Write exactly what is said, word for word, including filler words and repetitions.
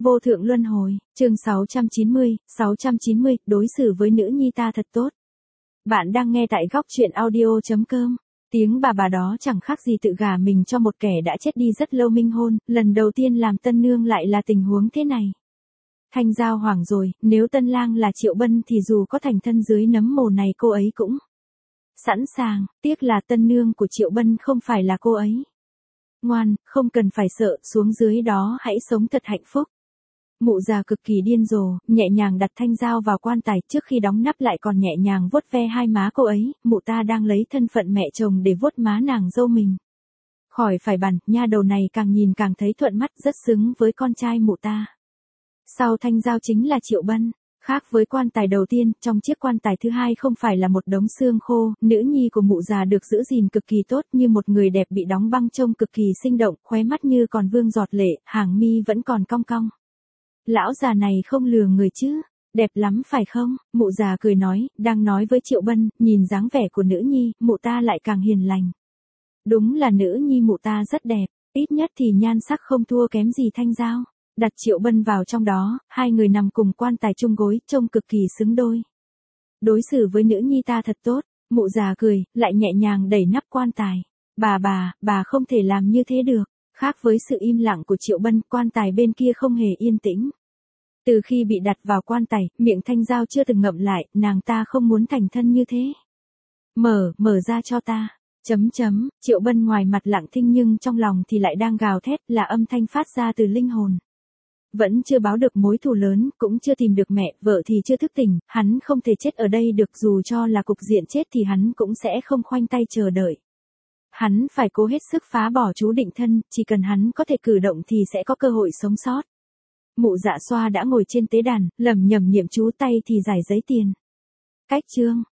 Vô thượng luân hồi, chương sáu trăm chín mươi, sáu trăm chín mươi, đối xử với nữ nhi ta thật tốt. Bạn đang nghe tại góc truyện audio.com. Tiếng bà bà đó chẳng khác gì tự gả mình cho một kẻ đã chết đi rất lâu minh hôn, lần đầu tiên làm tân nương lại là tình huống thế này. Thanh Giao hoảng rồi, nếu tân lang là Triệu Bân thì dù có thành thân dưới nấm mồ này cô ấy cũng sẵn sàng, tiếc là tân nương của Triệu Bân không phải là cô ấy. Ngoan, không cần phải sợ, xuống dưới đó hãy sống thật hạnh phúc. Mụ già cực kỳ điên rồ, nhẹ nhàng đặt Thanh Giao vào quan tài, trước khi đóng nắp lại còn nhẹ nhàng vuốt ve hai má cô ấy, mụ ta đang lấy thân phận mẹ chồng để vuốt má nàng dâu mình. Khỏi phải bàn, nha đầu này càng nhìn càng thấy thuận mắt, rất xứng với con trai mụ ta. Sau Thanh Giao chính là Triệu Bân. Khác với quan tài đầu tiên, trong chiếc quan tài thứ hai không phải là một đống xương khô, nữ nhi của mụ già được giữ gìn cực kỳ tốt, như một người đẹp bị đóng băng trông cực kỳ sinh động, khóe mắt như còn vương giọt lệ, hàng mi vẫn còn cong cong. Lão già này không lừa người chứ, đẹp lắm phải không? Mụ già cười nói, đang nói với Triệu Bân, nhìn dáng vẻ của nữ nhi, mụ ta lại càng hiền lành. Đúng là nữ nhi mụ ta rất đẹp, ít nhất thì nhan sắc không thua kém gì Thanh Giao. Đặt Triệu Bân vào trong đó, hai người nằm cùng quan tài chung gối, trông cực kỳ xứng đôi. Đối xử với nữ nhi ta thật tốt, mụ già cười, lại nhẹ nhàng đẩy nắp quan tài. Bà bà, bà không thể làm như thế được. Khác với sự im lặng của Triệu Bân, quan tài bên kia không hề yên tĩnh. Từ khi bị đặt vào quan tài, miệng Thanh Giao chưa từng ngậm lại, nàng ta không muốn thành thân như thế. Mở, mở ra cho ta. Chấm chấm, Triệu Bân ngoài mặt lặng thinh nhưng trong lòng thì lại đang gào thét, là âm thanh phát ra từ linh hồn. Vẫn chưa báo được mối thù lớn, cũng chưa tìm được mẹ, vợ thì chưa thức tỉnh, hắn không thể chết ở đây được, dù cho là cục diện chết thì hắn cũng sẽ không khoanh tay chờ đợi. Hắn phải cố hết sức phá bỏ chú định thân, chỉ cần hắn có thể cử động thì sẽ có cơ hội sống sót. Mụ Dạ Xoa đã ngồi trên tế đàn, lẩm nhẩm niệm chú, tay thì giải giấy tiền. Cách chương,